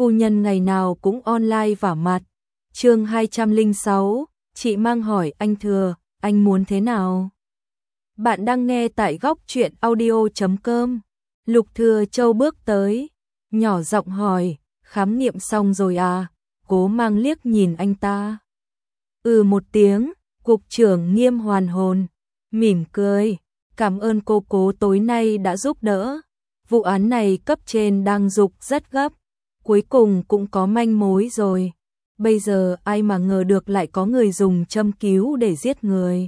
phu nhân ngày nào cũng online vả mặt. Chương 206, chị Mang hỏi anh Thừa, anh muốn thế nào? Bạn đang nghe tại góc truyện audio.com. Lục Thừa Châu bước tới, nhỏ giọng hỏi, khám nghiệm xong rồi à? Cố Mang liếc nhìn anh ta. Một tiếng, cục trưởng Nghiêm hoàn hồn, mỉm cười, cảm ơn cô Cố tối nay đã giúp đỡ. Vụ án này cấp trên đang giục rất gấp, cuối cùng cũng có manh mối rồi. Bây giờ ai mà ngờ được lại có người dùng châm cứu để giết người.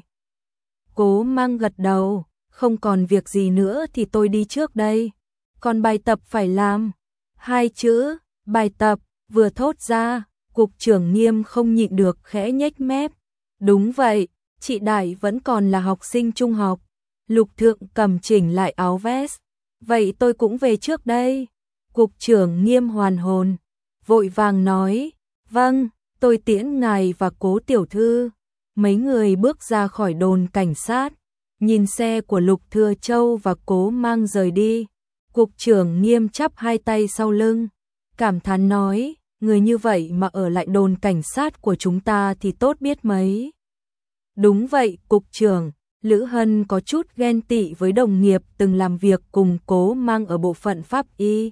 Cố Mang gật đầu, không còn việc gì nữa thì tôi đi trước đây. Còn bài tập phải làm. 2 chữ, bài tập, vừa thốt ra, cục trưởng Nghiêm không nhịn được khẽ nhếch mép. Đúng vậy, chị Đại vẫn còn là học sinh trung học. Lục Thượng cầm chỉnh lại áo vest. Vậy tôi cũng về trước đây. Cục trưởng Nghiêm hoàn hồn, vội vàng nói, vâng, tôi tiễn ngài và Cố tiểu thư. Mấy người bước ra khỏi đồn cảnh sát, nhìn xe của Lục Thừa Châu và Cố Mang rời đi. Cục trưởng Nghiêm chắp hai tay sau lưng, cảm thán nói, người như vậy mà ở lại đồn cảnh sát của chúng ta thì tốt biết mấy. Đúng vậy, cục trưởng. Lữ Hân có chút ghen tị với đồng nghiệp từng làm việc cùng Cố Mang ở bộ phận pháp y.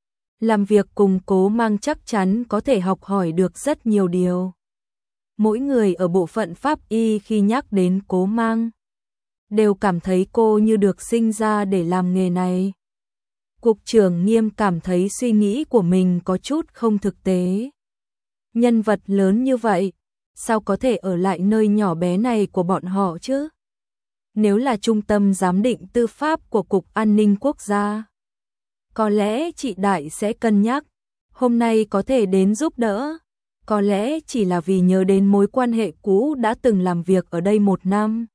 Làm việc cùng Cố Mang chắc chắn có thể học hỏi được rất nhiều điều. Mỗi người ở bộ phận pháp y khi nhắc đến Cố Mang đều cảm thấy cô như được sinh ra để làm nghề này. Cục trưởng Nghiêm cảm thấy suy nghĩ của mình có chút không thực tế. Nhân vật lớn như vậy, sao có thể ở lại nơi nhỏ bé này của bọn họ chứ? Nếu là trung tâm giám định tư pháp của Cục An ninh Quốc gia, có lẽ chị Đại sẽ cân nhắc, hôm nay có thể đến giúp đỡ. Có lẽ chỉ là vì nhớ đến mối quan hệ cũ đã từng làm việc ở đây 1 năm.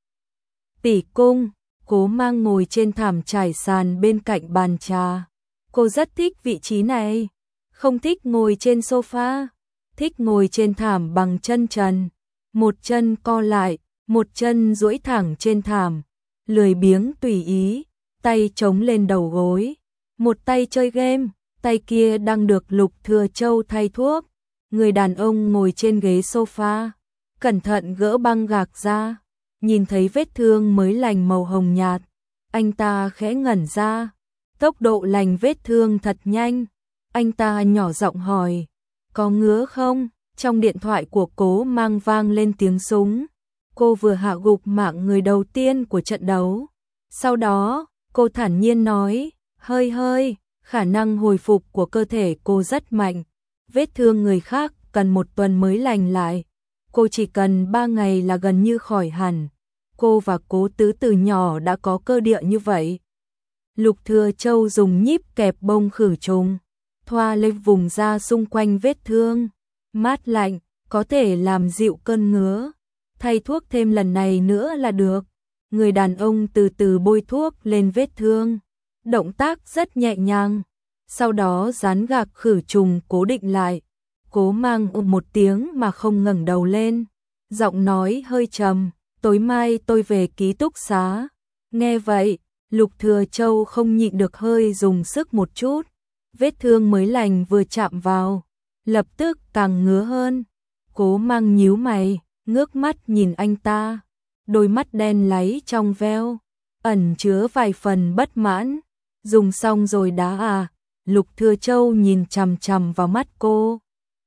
Tỷ cung, Cố Mang ngồi trên thảm trải sàn bên cạnh bàn trà. Cô rất thích vị trí này, không thích ngồi trên sofa, thích ngồi trên thảm bằng chân trần. Một chân co lại, một chân duỗi thẳng trên thảm, lười biếng tùy ý, tay chống lên đầu gối. Một tay chơi game, tay kia đang được Lục Thừa Châu thay thuốc. Người đàn ông ngồi trên ghế sofa, cẩn thận gỡ băng gạc ra, nhìn thấy vết thương mới lành màu hồng nhạt. Anh ta khẽ ngẩn ra, tốc độ lành vết thương thật nhanh. Anh ta nhỏ giọng hỏi, có ngứa không? Trong điện thoại của Cố Mang vang lên tiếng súng. Cô vừa hạ gục mạng người đầu tiên của trận đấu. Sau đó, cô thản nhiên nói, hơi, khả năng hồi phục của cơ thể cô rất mạnh. Vết thương người khác cần 1 tuần mới lành lại. Cô chỉ cần 3 ngày là gần như khỏi hẳn. Cô và Cố Tứ từ nhỏ đã có cơ địa như vậy. Lục Thừa Châu dùng nhíp kẹp bông khử trùng, thoa lên vùng da xung quanh vết thương. Mát lạnh, có thể làm dịu cơn ngứa. Thay thuốc thêm lần này nữa là được. Người đàn ông từ từ bôi thuốc lên vết thương. Động tác rất nhẹ nhàng. Sau đó dán gạc khử trùng cố định lại. Cố Mang một tiếng mà không ngẩng đầu lên. Giọng nói hơi trầm, tối mai tôi về ký túc xá. Nghe vậy, Lục Thừa Châu không nhịn được hơi dùng sức một chút. Vết thương mới lành vừa chạm vào, lập tức càng ngứa hơn. Cố Mang nhíu mày, ngước mắt nhìn anh ta. Đôi mắt đen láy trong veo, ẩn chứa vài phần bất mãn. Dùng xong rồi đá à? Lục Thừa Châu nhìn chằm chằm vào mắt cô.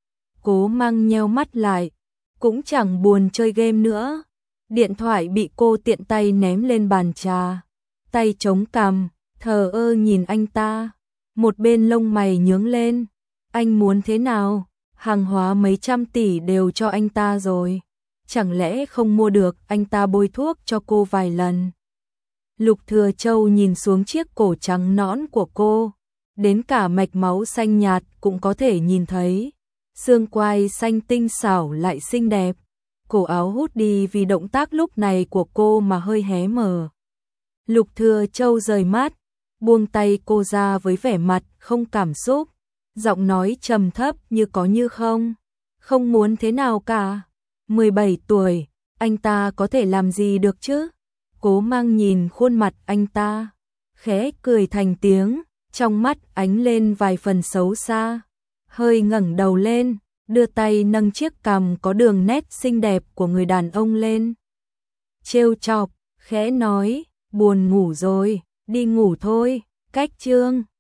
Cố Mang nheo mắt lại, cũng chẳng buồn chơi game nữa. Điện thoại bị cô tiện tay ném lên bàn trà. Tay chống cằm, thờ ơ nhìn anh ta. Một bên lông mày nhướng lên. Anh muốn thế nào? Hàng hóa mấy trăm tỷ đều cho anh ta rồi. Chẳng lẽ không mua được anh ta bôi thuốc cho cô vài lần? Lục Thừa Châu nhìn xuống chiếc cổ trắng nõn của cô. Đến cả mạch máu xanh nhạt cũng có thể nhìn thấy. Xương quai xanh tinh xảo lại xinh đẹp. Cổ áo hút đi vì động tác lúc này của cô mà hơi hé mở. Lục Thừa Châu rời mắt, buông tay cô ra với vẻ mặt không cảm xúc. Giọng nói trầm thấp như có như không. Không muốn thế nào cả. 17 tuổi, anh ta có thể làm gì được chứ? Cố Mang nhìn khuôn mặt anh ta, khẽ cười thành tiếng, trong mắt ánh lên vài phần xấu xa. hơi ngẩng đầu lên, đưa tay nâng chiếc cằm có đường nét xinh đẹp của người đàn ông lên. Trêu chọc, khẽ nói, buồn ngủ rồi, đi ngủ thôi, cách chương.